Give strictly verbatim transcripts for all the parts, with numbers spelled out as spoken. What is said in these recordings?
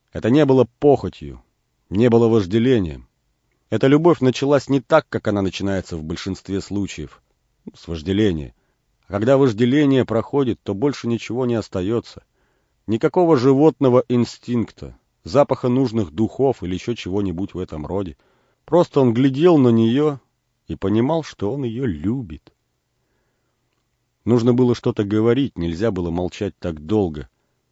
Это не было похотью, не было вожделением. Эта любовь началась не так, как она начинается в большинстве случаев, с вожделения. А когда вожделение проходит, то больше ничего не остается. Никакого животного инстинкта, запаха нужных духов или еще чего-нибудь в этом роде. Просто он глядел на нее и понимал, что он ее любит. Нужно было что-то говорить, нельзя было молчать так долго.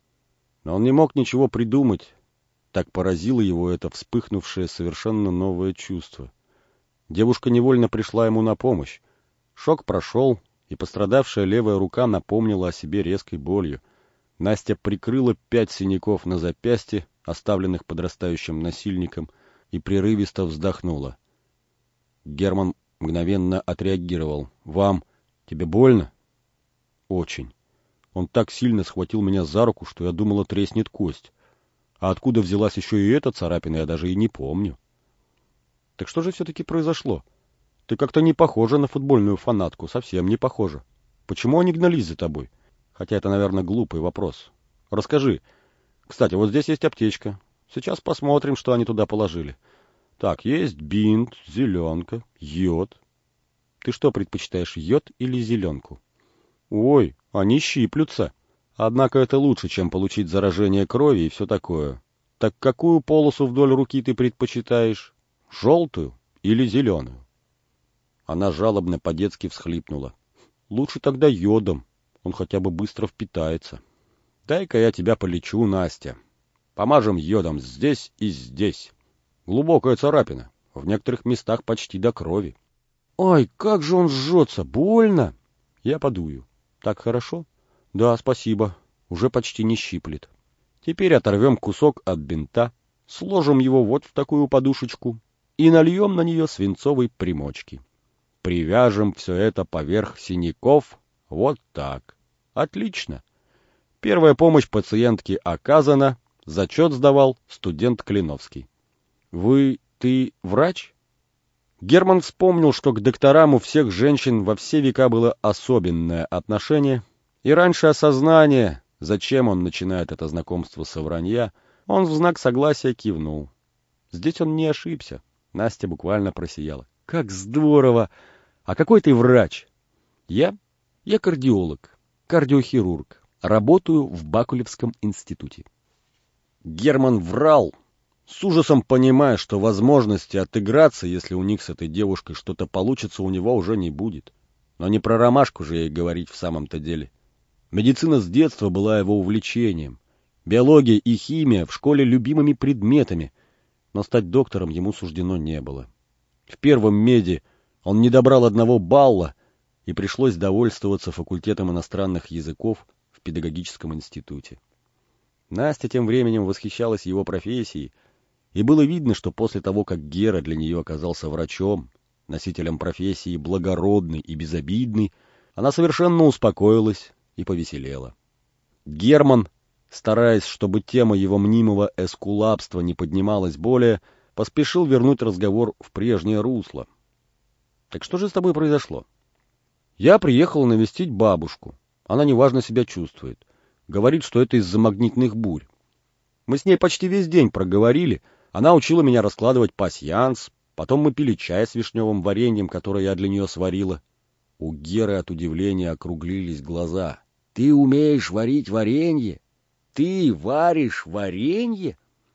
Но он не мог ничего придумать. Так поразило его это вспыхнувшее совершенно новое чувство. Девушка невольно пришла ему на помощь. Шок прошел, и пострадавшая левая рука напомнила о себе резкой болью. Настя прикрыла пять синяков на запястье, оставленных подрастающим насильником, и прерывисто вздохнула. Герман мгновенно отреагировал. «Вам? Тебе больно?» «Очень. Он так сильно схватил меня за руку, что я думала, треснет кость. А откуда взялась еще и эта царапина, я даже и не помню». «Так что же все-таки произошло? Ты как-то не похожа на футбольную фанатку, совсем не похожа. Почему они гнались за тобой? Хотя это, наверное, глупый вопрос. Расскажи. Кстати, вот здесь есть аптечка. Сейчас посмотрим, что они туда положили. Так, есть бинт, зеленка, йод. Ты что предпочитаешь, йод или зеленку? Ой, они щиплются. Однако это лучше, чем получить заражение крови и все такое. Так какую полосу вдоль руки ты предпочитаешь? Желтую или зеленую?» Она жалобно по-детски всхлипнула. «Лучше тогда йодом, он хотя бы быстро впитается. Дай-ка я тебя полечу, Настя. Помажем йодом здесь и здесь. Глубокая царапина, в некоторых местах почти до крови. Ой, как же он жжется, больно!» «Я подую. Так хорошо?» «Да, спасибо, уже почти не щиплет. Теперь оторвем кусок от бинта, сложим его вот в такую подушечку и нальем на нее свинцовой примочки. Привяжем все это поверх синяков, вот так. Отлично. Первая помощь пациентке оказана, зачет сдавал студент Клиновский. Вы, ты врач?» Герман вспомнил, что к докторам у всех женщин во все века было особенное отношение, и раньше осознания, зачем он начинает это знакомство со вранья, он в знак согласия кивнул. Здесь он не ошибся. Настя буквально просияла. «Как здорово! А какой ты врач?» «Я? Я кардиолог, кардиохирург. Работаю в Бакулевском институте». Герман врал, с ужасом понимая, что возможности отыграться, если у них с этой девушкой что-то получится, у него уже не будет. Но не про ромашку же ей говорить в самом-то деле. Медицина с детства была его увлечением. Биология и химия в школе любимыми предметами, но стать доктором ему суждено не было. В первом меде он не добрал одного балла, и пришлось довольствоваться факультетом иностранных языков в педагогическом институте. Настя тем временем восхищалась его профессией, и было видно, что после того, как Гера для нее оказался врачом, носителем профессии благородной и безобидной, она совершенно успокоилась и повеселела. Герман, стараясь, чтобы тема его мнимого эскулапства не поднималась более, поспешил вернуть разговор в прежнее русло. «Так что же с тобой произошло?» «Я приехала навестить бабушку. Она неважно себя чувствует. Говорит, что это из-за магнитных бурь. Мы с ней почти весь день проговорили. Она учила меня раскладывать пасьянс. Потом мы пили чай с вишневым вареньем, которое я для нее сварила». У Геры от удивления округлились глаза. «Ты умеешь варить варенье? Ты варишь варенье?»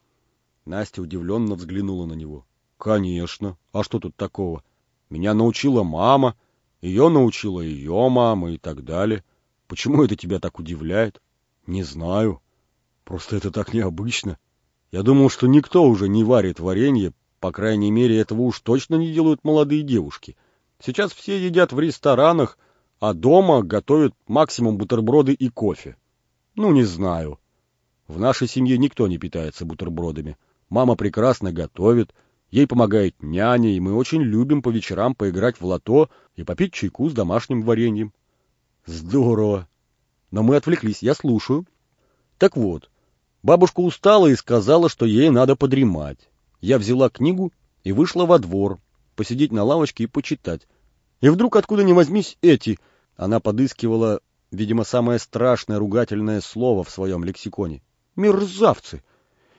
Настя удивленно взглянула на него. «Конечно. А что тут такого? Меня научила мама, ее научила ее мама и так далее. Почему это тебя так удивляет?» «Не знаю. Просто это так необычно. Я думал, что никто уже не варит варенье, по крайней мере, этого уж точно не делают молодые девушки. Сейчас все едят в ресторанах, а дома готовят максимум бутерброды и кофе. Ну, не знаю. В нашей семье никто не питается бутербродами. Мама прекрасно готовит, ей помогает няня, и мы очень любим по вечерам поиграть в лото и попить чайку с домашним вареньем». «Здорово. Но мы отвлеклись, я слушаю». «Так вот, бабушка устала и сказала, что ей надо подремать. Я взяла книгу и вышла во двор, посидеть на лавочке и почитать. И вдруг, откуда ни возьмись, эти...» Она подыскивала, видимо, самое страшное ругательное слово в своем лексиконе. «Мерзавцы!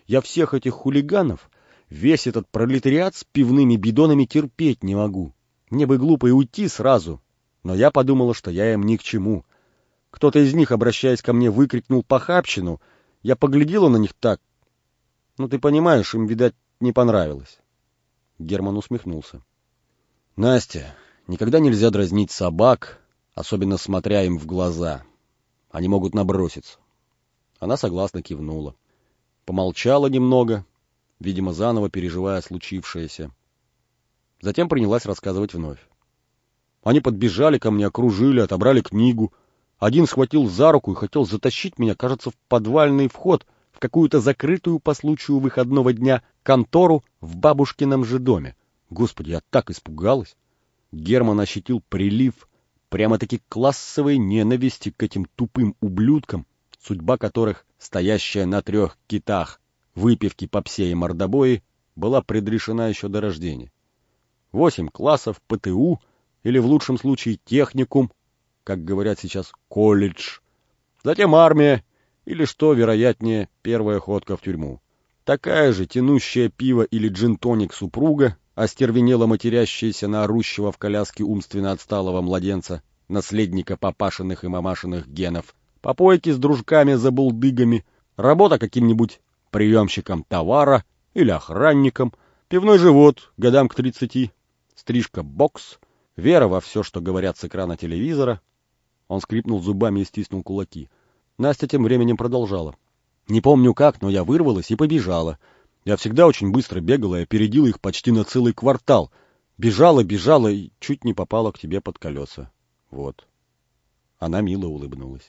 Я всех этих хулиганов, весь этот пролетариат с пивными бидонами терпеть не могу. Мне бы глупо и уйти сразу, но я подумала, что я им ни к чему. Кто-то из них, обращаясь ко мне, выкрикнул похабщину. Я поглядела на них так. Ну, ты понимаешь, им, видать, не понравилось. Герман усмехнулся. Настя, никогда нельзя дразнить собак, особенно смотря им в глаза. Они могут наброситься. Она согласно кивнула. Помолчала немного, видимо, заново переживая случившееся. Затем принялась рассказывать вновь. Они подбежали ко мне, окружили, отобрали книгу. Один схватил за руку и хотел затащить меня, кажется, в подвальный вход, в какую-то закрытую по случаю выходного дня контору в бабушкином же доме. Господи, я так испугалась. Герман ощутил прилив прямо-таки классовой ненависти к этим тупым ублюдкам, судьба которых, стоящая на трех китах, выпивки, попсе и мордобои, была предрешена еще до рождения. Восемь классов, ПТУ, или в лучшем случае техникум, как говорят сейчас, колледж. Затем армия, или, что вероятнее, первая ходка в тюрьму. Такая же тянущая пиво или джин-тоник супруга, остервенело матерящаяся на орущего в коляске умственно отсталого младенца, наследника папашиных и мамашиных генов, попойки с дружками-забулдыгами, работа каким-нибудь приемщиком товара или охранником, пивной живот годам к тридцати, стрижка-бокс, вера во все, что говорят с экрана телевизора. Он скрипнул зубами и стиснул кулаки. Настя тем временем продолжала. Не помню как, но я вырвалась и побежала. Я всегда очень быстро бегала и опередила их почти на целый квартал. Бежала, бежала и чуть не попала к тебе под колеса. Вот. Она мило улыбнулась.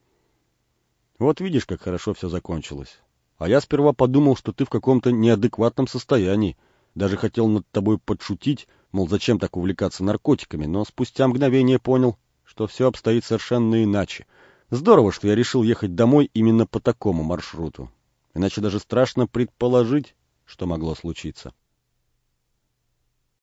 Вот видишь, как хорошо все закончилось. А я сперва подумал, что ты в каком-то неадекватном состоянии. Даже хотел над тобой подшутить, мол, зачем так увлекаться наркотиками, но спустя мгновение понял, что все обстоит совершенно иначе. Здорово, что я решил ехать домой именно по такому маршруту. Иначе даже страшно предположить, что могло случиться.